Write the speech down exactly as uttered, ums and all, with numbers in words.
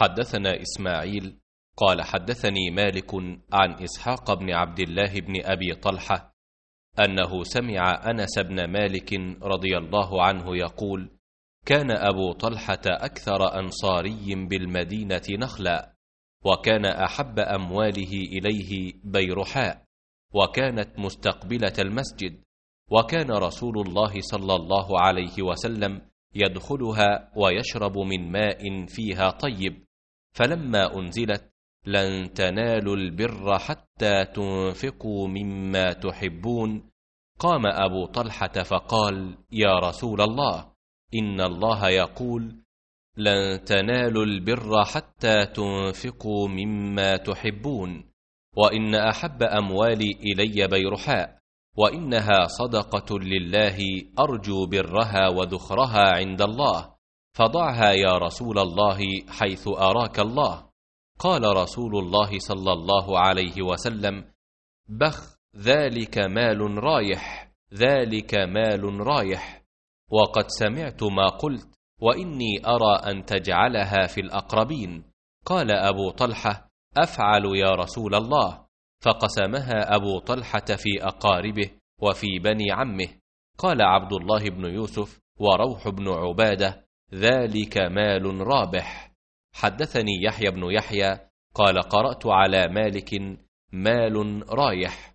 حدثنا إسماعيل قال حدثني مالك عن إسحاق بن عبد الله بن أبي طلحة أنه سمع أنس بن مالك رضي الله عنه يقول: كان أبو طلحة أكثر أنصاري بالمدينة نخلا، وكان أحب أمواله إليه بيرحاء، وكانت مستقبلة المسجد، وكان رسول الله صلى الله عليه وسلم يدخلها ويشرب من ماء فيها طيب، فلما أنزلت: لن تنالوا البر حتى تنفقوا مما تحبون، قام أبو طلحة فقال: يا رسول الله، إن الله يقول: لن تنالوا البر حتى تنفقوا مما تحبون، وإن أحب أموالي إلي بيرحاء، وإنها صدقة لله أرجو برها وذخرها عند الله، فضعها يا رسول الله حيث أراك الله. قال رسول الله صلى الله عليه وسلم: بخ، ذلك مال رايح، ذلك مال رايح، وقد سمعت ما قلت، وإني أرى أن تجعلها في الأقربين. قال أبو طلحة: أفعل يا رسول الله. فقسمها أبو طلحة في أقاربه وفي بني عمه. قال عبد الله بن يوسف وروح بن عبادة: ذلك مال رابح. حدثني يحيى بن يحيى قال: قرأت على مالك: مال رايح.